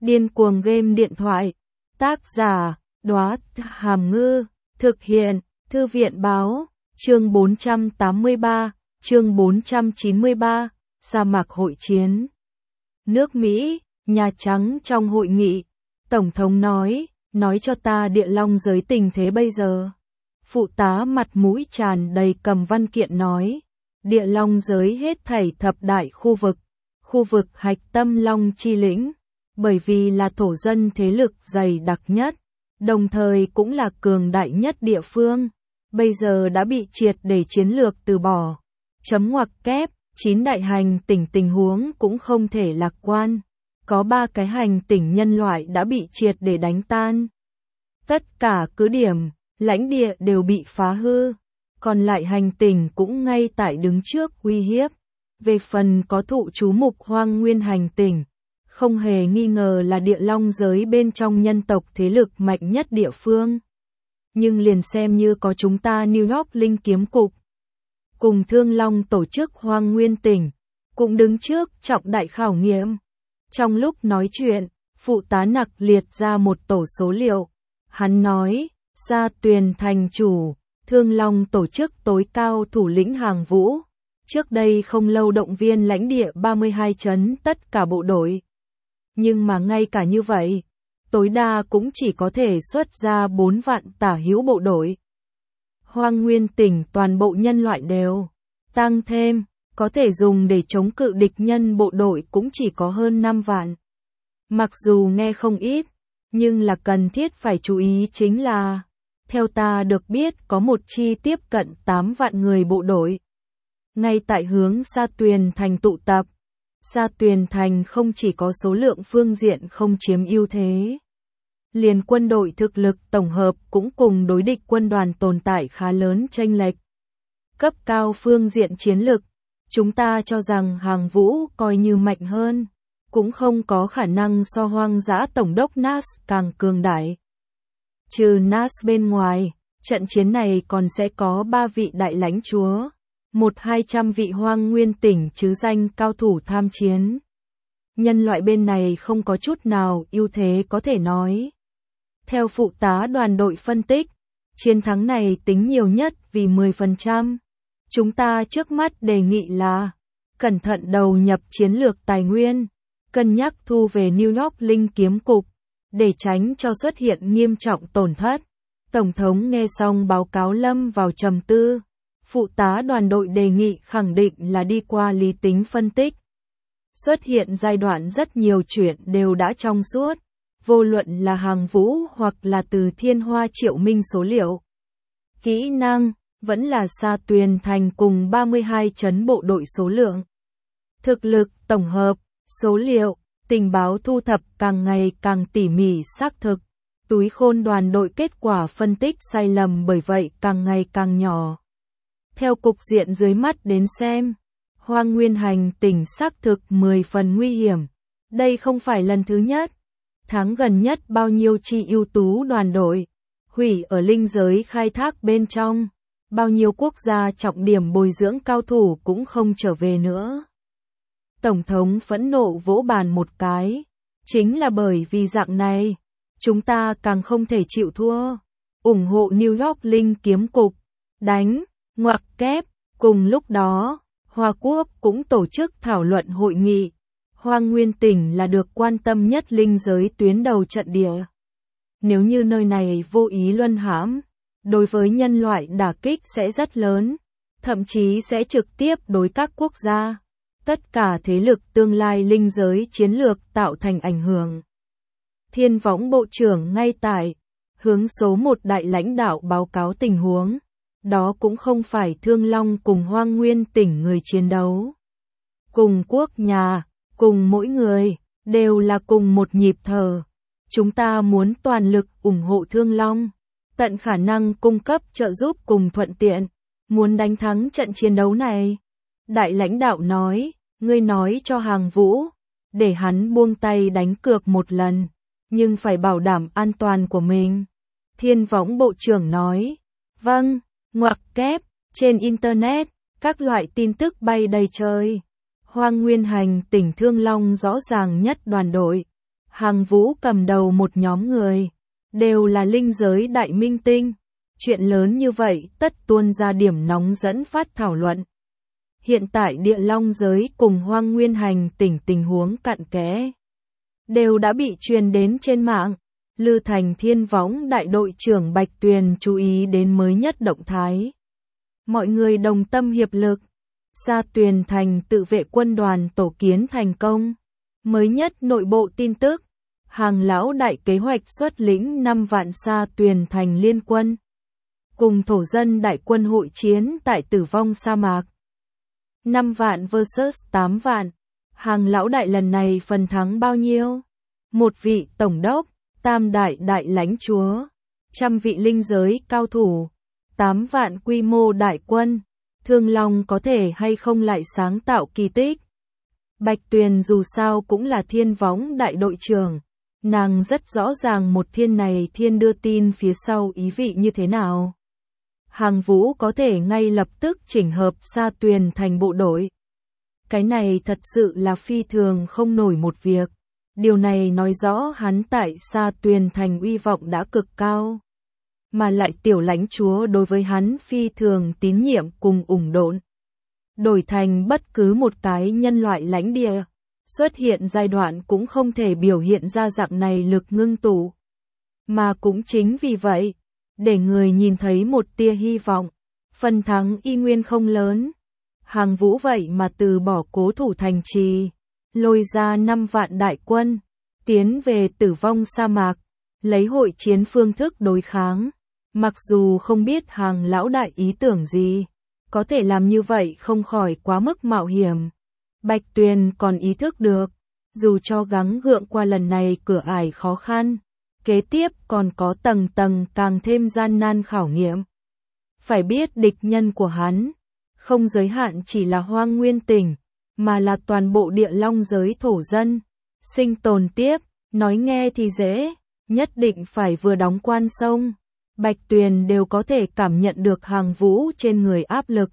Điên cuồng game điện thoại. Tác giả, Đóa Hàm Ngư. Thực hiện, Thư viện báo. Chương 483, chương 493, sa mạc hội chiến. Nước Mỹ, Nhà Trắng trong hội nghị. Tổng thống nói cho ta Địa Long giới tình thế bây giờ. Phụ tá mặt mũi tràn đầy cầm văn kiện nói. Địa Long giới hết thảy thập đại khu vực hạch tâm Long Chi lĩnh, bởi vì là thổ dân thế lực dày đặc nhất, đồng thời cũng là cường đại nhất địa phương, bây giờ đã bị triệt để chiến lược từ bỏ. Chấm ngoặc kép, 9 đại hành tinh tình huống cũng không thể lạc quan, có 3 cái hành tinh nhân loại đã bị triệt để đánh tan. Tất cả cứ điểm, lãnh địa đều bị phá hư, còn lại hành tinh cũng ngay tại đứng trước uy hiếp. Về phần có thụ chú mục Hoang Nguyên hành tinh, không hề nghi ngờ là Địa Long giới bên trong nhân tộc thế lực mạnh nhất địa phương. Nhưng liền xem như có chúng ta New York Linh Kiếm Cục, cùng Thương Long tổ chức Hoang Nguyên tỉnh, cũng đứng trước trọng đại khảo nghiệm. Trong lúc nói chuyện, phụ tá nặc liệt ra một tổ số liệu. Hắn nói, Sa Tuyền thành chủ, Thương Long tổ chức tối cao thủ lĩnh Hàng Vũ, trước đây không lâu động viên lãnh địa 32 trấn tất cả bộ đội. Nhưng mà ngay cả như vậy, tối đa cũng chỉ có thể xuất ra 4 vạn tả hữu bộ đội. Hoang Nguyên tỉnh toàn bộ nhân loại đều tăng thêm, có thể dùng để chống cự địch nhân bộ đội cũng chỉ có hơn 5 vạn. Mặc dù nghe không ít, nhưng là cần thiết phải chú ý chính là, theo ta được biết có một chi tiếp cận 8 vạn người bộ đội. Ngay tại hướng Sa Tuyền thành tụ tập, Sa Tuyền thành không chỉ có số lượng phương diện không chiếm ưu thế, liền quân đội thực lực tổng hợp cũng cùng đối địch quân đoàn tồn tại khá lớn chênh lệch. Cấp cao phương diện chiến lực, chúng ta cho rằng Hàng Vũ coi như mạnh hơn, cũng không có khả năng so Hoang dã tổng đốc Nas càng cường đại. Trừ Nas bên ngoài, trận chiến này còn sẽ có 3 vị đại lãnh chúa, 100-200 vị Hoang Nguyên tỉnh chứ danh cao thủ tham chiến. Nhân loại bên này không có chút nào ưu thế có thể nói. Theo phụ tá đoàn đội phân tích, chiến thắng này tính nhiều nhất vì 10%. Chúng ta trước mắt đề nghị là cẩn thận đầu nhập chiến lược tài nguyên, cân nhắc thu về New York Linh Kiếm Cục, để tránh cho xuất hiện nghiêm trọng tổn thất. Tổng thống nghe xong báo cáo lâm vào trầm tư. Phụ tá đoàn đội đề nghị khẳng định là đi qua lý tính phân tích. Xuất hiện giai đoạn rất nhiều chuyện đều đã trong suốt, vô luận là Hàng Vũ hoặc là từ Thiên Hoa Triệu Minh số liệu. Kỹ năng, vẫn là Sa Tuyền thành cùng 32 trấn bộ đội số lượng. Thực lực, tổng hợp, số liệu, tình báo thu thập càng ngày càng tỉ mỉ xác thực. Túi khôn đoàn đội kết quả phân tích sai lầm bởi vậy càng ngày càng nhỏ. Theo cục diện dưới mắt đến xem, Hoang Nguyên hành tỉnh xác thực 10 phần nguy hiểm. Đây không phải lần thứ nhất. Tháng gần nhất bao nhiêu chi ưu tú đoàn đội, hủy ở linh giới khai thác bên trong. Bao nhiêu quốc gia trọng điểm bồi dưỡng cao thủ cũng không trở về nữa. Tổng thống phẫn nộ vỗ bàn một cái. Chính là bởi vì dạng này, chúng ta càng không thể chịu thua. Ủng hộ New York Linh Kiếm Cục. Đánh. Ngoặc kép, cùng lúc đó, Hoa Quốc cũng tổ chức thảo luận hội nghị. Hoang Nguyên tỉnh là được quan tâm nhất linh giới tuyến đầu trận địa. Nếu như nơi này vô ý luân hãm, đối với nhân loại đả kích sẽ rất lớn, thậm chí sẽ trực tiếp đối các quốc gia, tất cả thế lực tương lai linh giới chiến lược tạo thành ảnh hưởng. Thiên Võng Bộ trưởng ngay tại hướng số 1 đại lãnh đạo báo cáo tình huống. Đó cũng không phải Thương Long cùng Hoang Nguyên tỉnh người chiến đấu. Cùng quốc nhà, cùng mỗi người, đều là cùng một nhịp thở. Chúng ta muốn toàn lực ủng hộ Thương Long, tận khả năng cung cấp trợ giúp cùng thuận tiện, muốn đánh thắng trận chiến đấu này. Đại lãnh đạo nói, ngươi nói cho Hàng Vũ, để hắn buông tay đánh cược một lần, nhưng phải bảo đảm an toàn của mình. Thiên Võng Bộ trưởng nói, vâng. Ngoặc kép, trên Internet, các loại tin tức bay đầy trời. Hoang Nguyên hành tỉnh Thương Long rõ ràng nhất đoàn đội. Hàng Vũ cầm đầu một nhóm người, đều là linh giới đại minh tinh. Chuyện lớn như vậy tất tuôn ra điểm nóng dẫn phát thảo luận. Hiện tại Địa Long giới cùng Hoang Nguyên Hành tỉnh tình huống cặn kẽ đều đã bị truyền đến trên mạng. Lư Thành Thiên Võng đại đội trưởng Bạch Tuyền chú ý đến mới nhất động thái. Mọi người đồng tâm hiệp lực. Sa Tuyền Thành tự vệ quân đoàn tổ kiến thành công. Mới nhất nội bộ tin tức. Hàng lão đại kế hoạch xuất lĩnh 5 vạn Sa Tuyền Thành liên quân. Cùng thổ dân đại quân hội chiến tại Tử Vong sa mạc. 5 vạn vs 8 vạn. Hàng lão đại lần này phần thắng bao nhiêu? Một vị tổng đốc, tam đại đại lãnh chúa, trăm vị linh giới cao thủ, 8 vạn quy mô đại quân. Thương Long có thể hay không lại sáng tạo kỳ tích? Bạch Tuyền dù sao cũng là Thiên Võng đại đội trưởng. Nàng rất rõ ràng một thiên này thiên đưa tin phía sau ý vị như thế nào. Hàng Vũ có thể ngay lập tức chỉnh hợp Sa Tuyền thành bộ đội. Cái này thật sự là phi thường không nổi một việc. Điều này nói rõ hắn tại Sa Tuyền thành uy vọng đã cực cao. Mà lại tiểu lãnh chúa đối với hắn phi thường tín nhiệm cùng ủng độn. Đổi thành bất cứ một cái nhân loại lãnh địa. Xuất hiện giai đoạn cũng không thể biểu hiện ra dạng này lực ngưng tụ. Mà cũng chính vì vậy, để người nhìn thấy một tia hy vọng, phần thắng y nguyên không lớn. Hàng Vũ vậy mà từ bỏ cố thủ thành trì, lôi ra 5 vạn đại quân, tiến về Tử Vong sa mạc, lấy hội chiến phương thức đối kháng. Mặc dù không biết Hàng lão đại ý tưởng gì, có thể làm như vậy không khỏi quá mức mạo hiểm. Bạch Tuyền còn ý thức được, dù cho gắng gượng qua lần này cửa ải khó khăn, kế tiếp còn có tầng tầng càng thêm gian nan khảo nghiệm. Phải biết địch nhân của hắn, không giới hạn chỉ là Hoang Nguyên tỉnh, mà là toàn bộ Địa Long giới thổ dân. Sinh tồn tiếp, nói nghe thì dễ, nhất định phải vừa đóng quan sông. Bạch Tuyền đều có thể cảm nhận được Hàng Vũ trên người áp lực.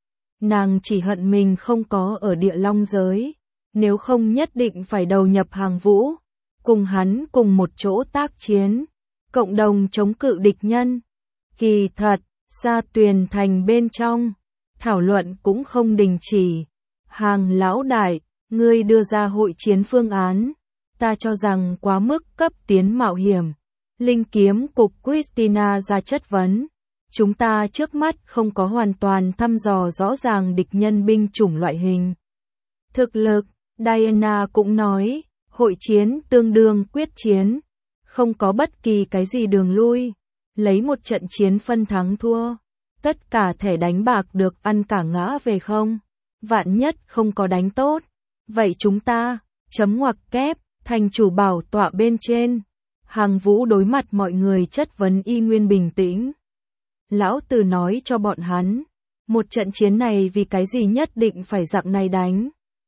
Nàng chỉ hận mình không có ở Địa Long giới, nếu không nhất định phải đầu nhập Hàng Vũ, cùng hắn cùng một chỗ tác chiến, cộng đồng chống cự địch nhân. Kỳ thật, Sa Tuyền thành bên trong, thảo luận cũng không đình chỉ. Hàng lão đại, ngươi đưa ra hội chiến phương án, ta cho rằng quá mức cấp tiến mạo hiểm. Linh kiếm cục Christina ra chất vấn. Chúng ta trước mắt không có hoàn toàn thăm dò rõ ràng địch nhân binh chủng loại hình. Thực lực, Diana cũng nói, hội chiến tương đương quyết chiến, không có bất kỳ cái gì đường lui, lấy một trận chiến phân thắng thua, tất cả thẻ đánh bạc được ăn cả ngã về không, vạn nhất không có đánh tốt, vậy chúng ta, chấm ngoặc kép, thành chủ bảo tọa bên trên. Hàng Vũ đối mặt mọi người chất vấn y nguyên bình tĩnh. Lão Tử nói cho bọn hắn, một trận chiến này vì cái gì nhất định phải dạng này đánh.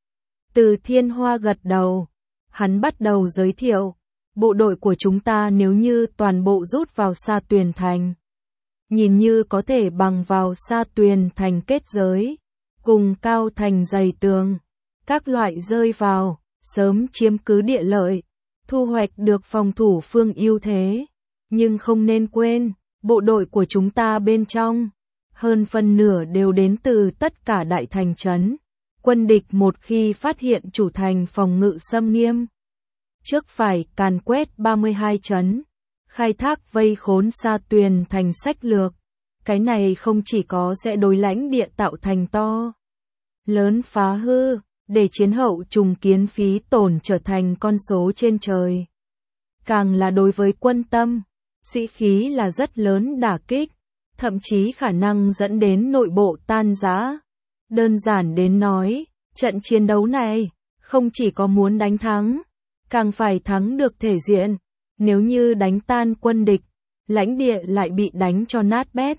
Từ Thiên Hoa gật đầu, hắn bắt đầu giới thiệu, bộ đội của chúng ta nếu như toàn bộ rút vào Sa Tuyền thành, nhìn như có thể bằng vào Sa Tuyền thành kết giới, cùng cao thành dày tường, các loại rơi vào, sớm chiếm cứ địa lợi, thu hoạch được phòng thủ phương ưu thế. Nhưng không nên quên, bộ đội của chúng ta bên trong, hơn phân nửa đều đến từ tất cả đại thành trấn. Quân địch một khi phát hiện chủ thành phòng ngự xâm nghiêm, trước phải càn quét 32 trấn, khai thác vây khốn Sa Tuyền thành sách lược. Cái này không chỉ có sẽ đối lãnh địa tạo thành to lớn phá hư, để chiến hậu trùng kiến phí tổn trở thành con số trên trời. Càng là đối với quân tâm, sĩ khí là rất lớn đả kích, thậm chí khả năng dẫn đến nội bộ tan rã. Đơn giản đến nói, trận chiến đấu này, không chỉ có muốn đánh thắng, càng phải thắng được thể diện. Nếu như đánh tan quân địch, lãnh địa lại bị đánh cho nát bét,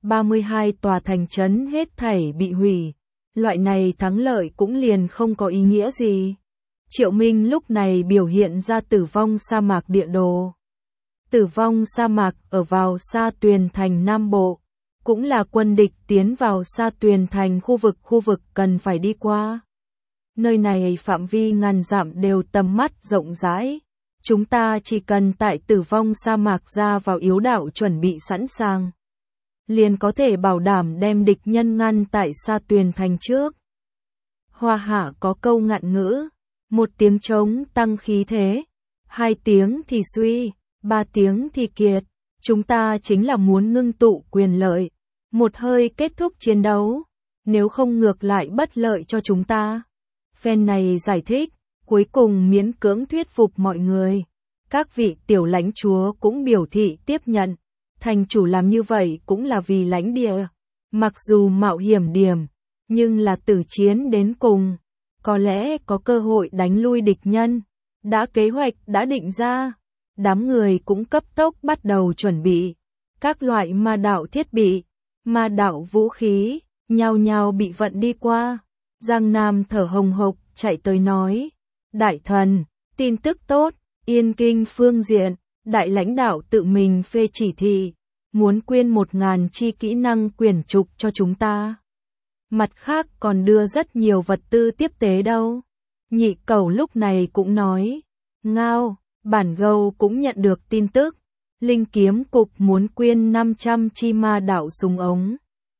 32 tòa thành trấn hết thảy bị hủy. Loại này thắng lợi cũng liền không có ý nghĩa gì. Triệu Minh lúc này biểu hiện ra Tử Vong sa mạc địa đồ. Tử Vong sa mạc ở vào Sa Tuyền thành Nam Bộ, cũng là quân địch tiến vào Sa Tuyền thành khu vực cần phải đi qua. Nơi này phạm vi ngàn dặm đều tầm mắt rộng rãi, Chúng ta chỉ cần tại Tử Vong sa mạc ra vào yếu đạo chuẩn bị sẵn sàng, liền có thể bảo đảm đem địch nhân ngăn tại Sa Tuyền thành trước. Hoa Hạ có câu ngạn ngữ, 1 tiếng trống tăng khí thế, 2 tiếng thì suy, 3 tiếng thì kiệt. Chúng ta chính là muốn ngưng tụ quyền lợi, một hơi kết thúc chiến đấu, nếu không ngược lại bất lợi cho chúng ta. Phen này giải thích, cuối cùng miễn cưỡng thuyết phục mọi người. Các vị tiểu lãnh chúa cũng biểu thị tiếp nhận, thành chủ làm như vậy cũng là vì lãnh địa. Mặc dù mạo hiểm điểm, nhưng là tử chiến đến cùng, có lẽ có cơ hội đánh lui địch nhân. Đã kế hoạch đã định ra, đám người cũng cấp tốc bắt đầu chuẩn bị. Các loại ma đạo thiết bị, ma đạo vũ khí, nhao nhao bị vận đi qua. Giang Nam thở hồng hộc chạy tới nói, đại thần, tin tức tốt, Yên Kinh phương diện, đại lãnh đạo tự mình phê chỉ thị, muốn quyên 1000 chi kỹ năng quyển trục cho chúng ta. Mặt khác còn đưa rất nhiều vật tư tiếp tế đâu. Nhị Cẩu lúc này cũng nói, ngao, bản gâu cũng nhận được tin tức, Linh Kiếm Cục muốn quyên 500 chi ma đạo súng ống,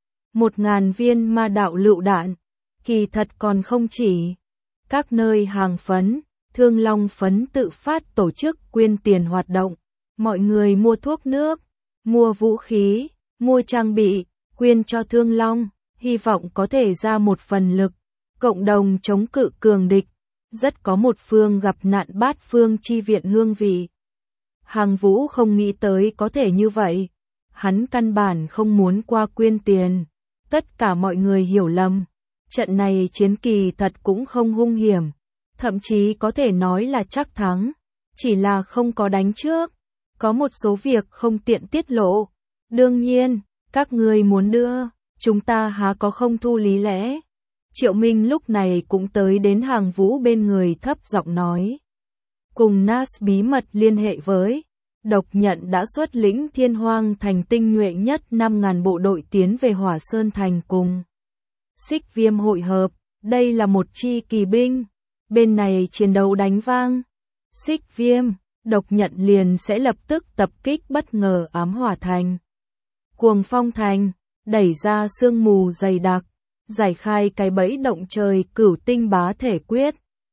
1000 viên ma đạo lựu đạn, kỳ thật còn không chỉ. Các nơi hàng phấn, Thương Long phấn tự phát tổ chức quyên tiền hoạt động, mọi người mua thuốc nước, mua vũ khí, mua trang bị, quyên cho Thương Long, hy vọng có thể ra một phần lực, cộng đồng chống cự cường địch. Rất có một phương gặp nạn bát phương chi viện hương vị. Hàng Vũ không nghĩ tới có thể như vậy. Hắn căn bản không muốn qua quyên tiền. Tất cả mọi người hiểu lầm. Trận này chiến kỳ thật cũng không hung hiểm. Thậm chí có thể nói là chắc thắng. Chỉ là không có đánh trước. Có một số việc không tiện tiết lộ. Đương nhiên, các người muốn đưa, chúng ta há có không thu lý lẽ. Triệu Minh lúc này cũng tới đến Hàng Vũ bên người thấp giọng nói. Cùng Nas bí mật liên hệ với. Độc Nhận đã xuất lĩnh Thiên Hoang thành tinh nhuệ nhất 5.000 bộ đội tiến về Hỏa Sơn thành cùng Xích Viêm hội hợp. Đây là một chi kỳ binh. Bên này chiến đấu đánh vang. Xích Viêm, Độc Nhận liền sẽ lập tức tập kích bất ngờ Ám Hỏa thành. Cuồng Phong thành, đẩy ra sương mù dày đặc. Giải khai cái bẫy động trời Cửu Tinh Bá Thể Quyết,